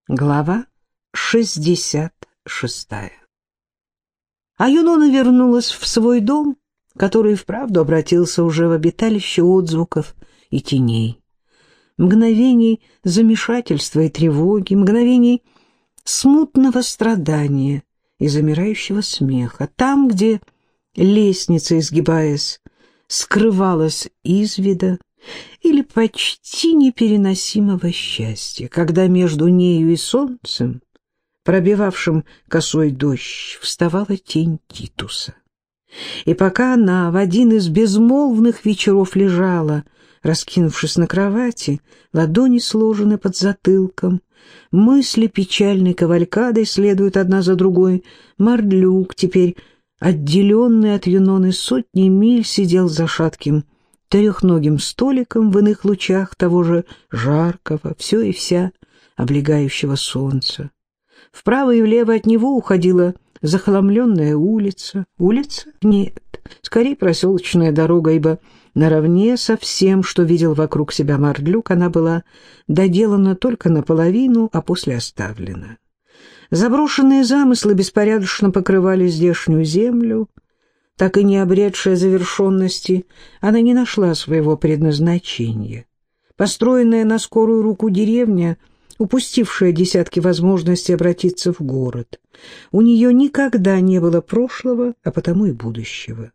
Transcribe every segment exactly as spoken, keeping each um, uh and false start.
Глава шестьдесят шестая. А Юнона вернулась в свой дом, который вправду обратился уже в обиталище отзвуков и теней. Мгновений замешательства и тревоги, мгновений смутного страдания и замирающего смеха. Там, где лестница, изгибаясь, скрывалась из вида, или почти непереносимого счастья, когда между нею и солнцем, пробивавшим косой дождь, вставала тень Титуса. И пока она в один из безмолвных вечеров лежала, раскинувшись на кровати, ладони сложены под затылком, мысли печальной кавалькадой следуют одна за другой, Мардлюк, теперь отделенный от Юноны сотни миль, сидел за шатким трехногим столиком в иных лучах того же жаркого, все и вся облегающего солнца. Вправо и влево от него уходила захламленная улица. Улица? Нет, скорее проселочная дорога, ибо наравне со всем, что видел вокруг себя Мардлюк, она была доделана только наполовину, а после оставлена. Заброшенные замыслы беспорядочно покрывали здешнюю землю. Так и не обретшая завершенности, она не нашла своего предназначения. Построенная на скорую руку деревня, упустившая десятки возможностей обратиться в город, у нее никогда не было прошлого, а потому и будущего.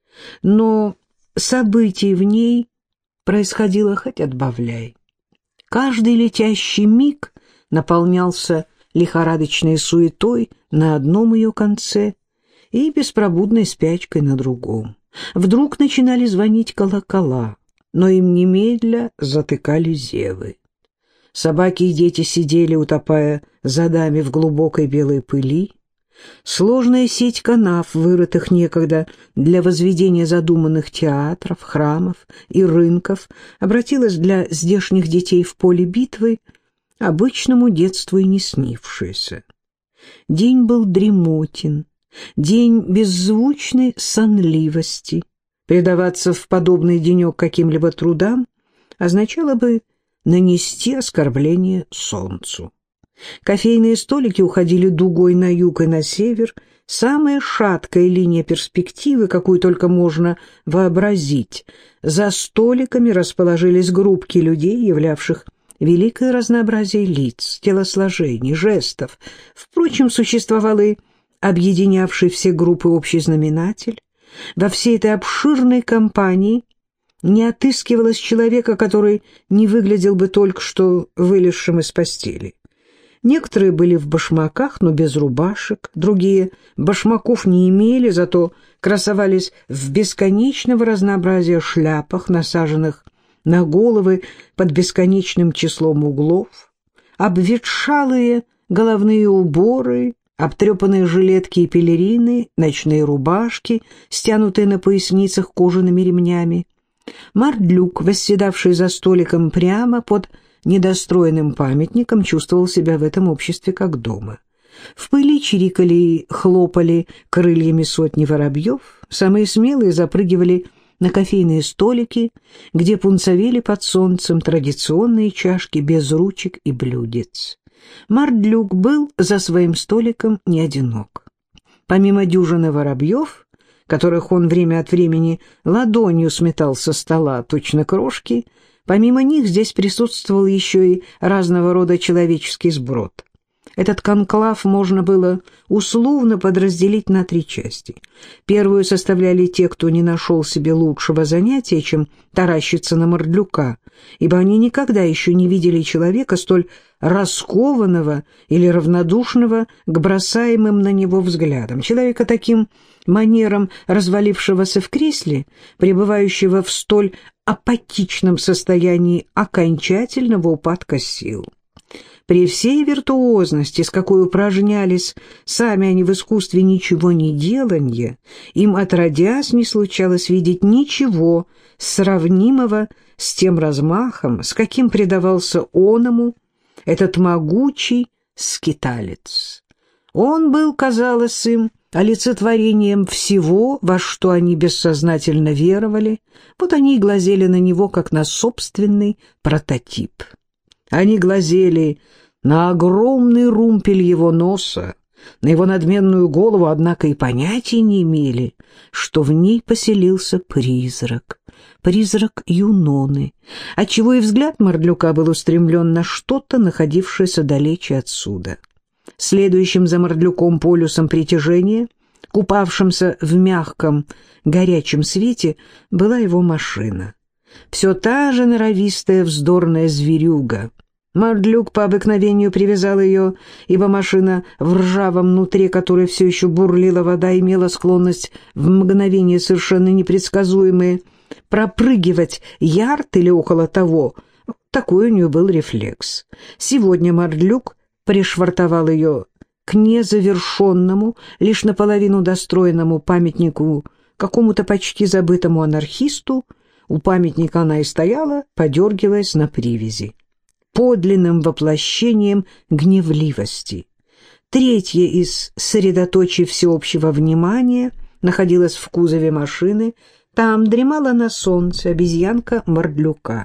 Но событий в ней происходило хоть отбавляй. Каждый летящий миг наполнялся лихорадочной суетой на одном ее конце и беспробудной спячкой на другом. Вдруг начинали звонить колокола, но им немедля затыкали зевы. Собаки и дети сидели, утопая задами в глубокой белой пыли. Сложная сеть канав, вырытых некогда для возведения задуманных театров, храмов и рынков, обратилась для здешних детей в поле битвы, обычному детству и не снившееся. День был дремотен, день беззвучной сонливости. Предаваться в подобный денек каким-либо трудам означало бы нанести оскорбление солнцу. Кофейные столики уходили дугой на юг и на север, самая шаткая линия перспективы, какую только можно вообразить. За столиками расположились группки людей, являвших великое разнообразие лиц, телосложений, жестов. Впрочем, существовал и объединявший все группы общий знаменатель. Во всей этой обширной компании не отыскивалось человека, который не выглядел бы только что вылезшим из постели. Некоторые были в башмаках, но без рубашек, другие башмаков не имели, зато красовались в бесконечного разнообразия шляпах, насаженных на головы под бесконечным числом углов, обветшалые головные уборы, обтрепанные жилетки и пелерины, ночные рубашки, стянутые на поясницах кожаными ремнями. Мардлюк, восседавший за столиком прямо под недостроенным памятником, чувствовал себя в этом обществе как дома. В пыли чирикали и хлопали крыльями сотни воробьев, самые смелые запрыгивали на кофейные столики, где пунцовели под солнцем традиционные чашки без ручек и блюдец. Мардлюк был за своим столиком не одинок. Помимо дюжины воробьев, которых он время от времени ладонью сметал со стола точно крошки, помимо них здесь присутствовал еще и разного рода человеческий сброд. Этот конклав можно было условно подразделить на три части. Первую составляли те, кто не нашел себе лучшего занятия, чем таращиться на Мардлюка, ибо они никогда еще не видели человека столь раскованного или равнодушного к бросаемым на него взглядам, человека таким манером развалившегося в кресле, пребывающего в столь апатичном состоянии окончательного упадка сил. При всей виртуозности, с какой упражнялись сами они в искусстве ничего не деланья, им отродясь не случалось видеть ничего сравнимого с тем размахом, с каким предавался оному этот могучий скиталец. Он был, казалось им, олицетворением всего, во что они бессознательно веровали, вот они и глазели на него, как на собственный прототип. Они глазели на огромный румпель его носа, на его надменную голову, однако и понятия не имели, что в ней поселился призрак, призрак Юноны, отчего и взгляд Мордлюка был устремлен на что-то, находившееся далече отсюда. Следующим за Мордлюком полюсом притяжения, купавшимся в мягком горячем свете, была его машина. Все та же норовистая вздорная зверюга. Мордлюк по обыкновению привязал ее, ибо машина, в ржавом нутре которой все еще бурлила вода, имела склонность в мгновение совершенно непредсказуемые пропрыгивать ярд или около того. Такой у нее был рефлекс. Сегодня Мордлюк пришвартовал ее к незавершенному, лишь наполовину достроенному памятнику какому-то почти забытому анархисту. У памятника она и стояла, подергиваясь на привязи, подлинным воплощением гневливости. Третья из средоточий всеобщего внимания находилась в кузове машины. Там дремала на солнце обезьянка Мордлюка.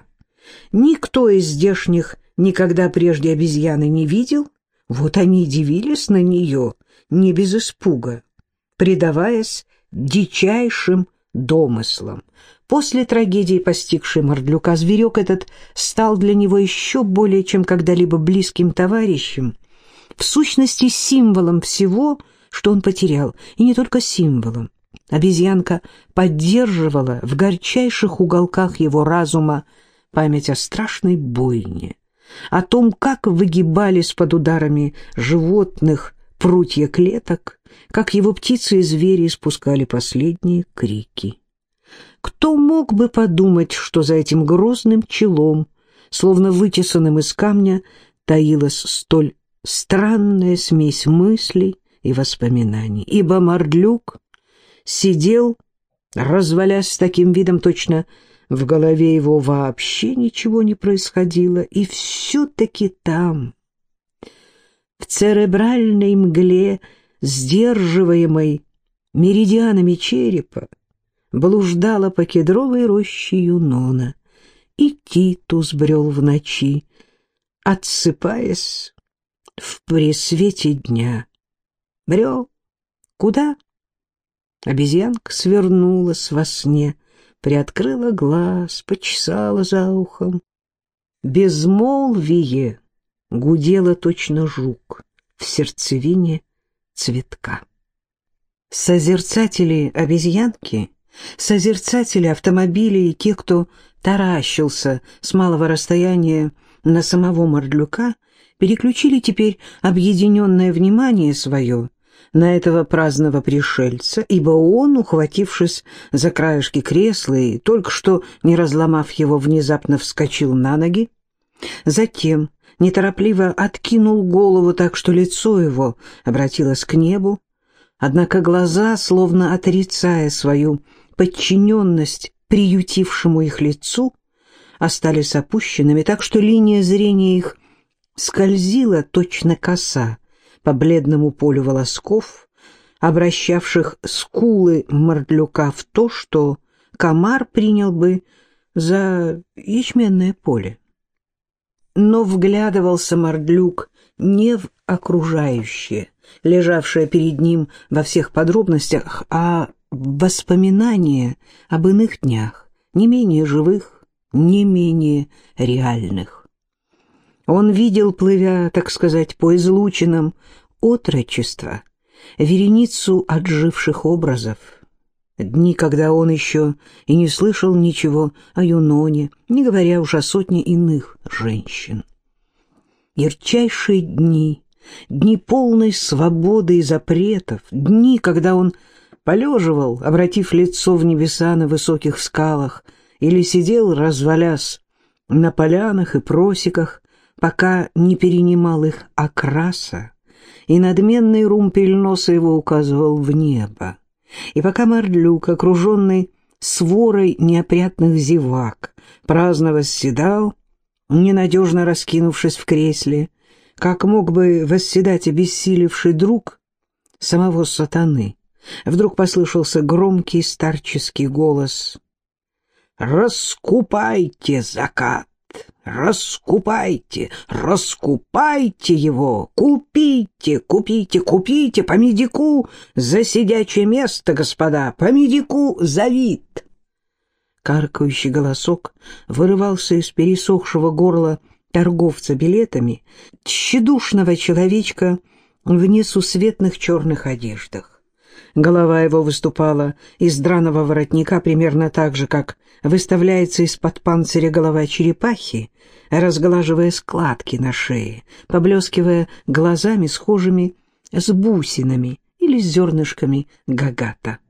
Никто из здешних никогда прежде обезьяны не видел. Вот они и дивились на нее, не без испуга, предаваясь дичайшим домыслам. После трагедии, постигшей Мордлюка, зверек этот стал для него еще более чем когда-либо близким товарищем, в сущности символом всего, что он потерял, и не только символом. Обезьянка поддерживала в горчайших уголках его разума память о страшной бойне, о том, как выгибались под ударами животных прутья клеток, как его птицы и звери испускали последние крики. Кто мог бы подумать, что за этим грозным челом, словно вытесанным из камня, таилась столь странная смесь мыслей и воспоминаний, ибо Мордлюк сидел, развалясь с таким видом, точно в голове его вообще ничего не происходило, и все-таки там, в церебральной мгле, сдерживаемой меридианами черепа, блуждала по кедровой роще Юнона, и Титус брел в ночи, отсыпаясь в пресвете дня. Брел куда? Обезьянка свернулась во сне, приоткрыла глаз, почесала за ухом. Безмолвие гудело точно жук в сердцевине цветка. Созерцатели обезьянки, созерцатели автомобилей и те, кто таращился с малого расстояния на самого Мордлюка, переключили теперь объединенное внимание свое на этого праздного пришельца, ибо он, ухватившись за краешки кресла и только что не разломав его, внезапно вскочил на ноги, затем неторопливо откинул голову так, что лицо его обратилось к небу, однако глаза, словно отрицая свою подчиненность приютившему их лицу, остались опущенными, так что линия зрения их скользила точно коса по бледному полю волосков, обращавших скулы Мордлюка в то, что комар принял бы за ячменное поле. Но вглядывался Мордлюк не в окружающее, лежавшее перед ним во всех подробностях, а в воспоминания об иных днях, не менее живых, не менее реальных. Он видел, плывя, так сказать, по излучинам отрочества, вереницу отживших образов, дни, когда он еще и не слышал ничего о Юноне, не говоря уж о сотне иных женщин. Ярчайшие дни, дни полной свободы и запретов, дни, когда он полеживал, обратив лицо в небеса на высоких скалах, или сидел, развалясь на полянах и просеках, пока не перенимал их окраса, и надменный румпель носа его указывал в небо. И пока Мордлюк, окруженный сворой неопрятных зевак, праздно восседал, ненадежно раскинувшись в кресле, как мог бы восседать обессилевший друг самого сатаны, вдруг послышался громкий старческий голос: «Раскупайте закат! Раскупайте, раскупайте его, купите, купите, купите по медику за сидячее место, господа, по медику за вид. Каркающий голосок вырывался из пересохшего горла торговца билетами, тщедушного человечка в несусветных черных одеждах. Голова его выступала из драного воротника примерно так же, как выставляется из-под панциря голова черепахи, разглаживая складки на шее, поблескивая глазами, схожими с бусинами или с зернышками гагата.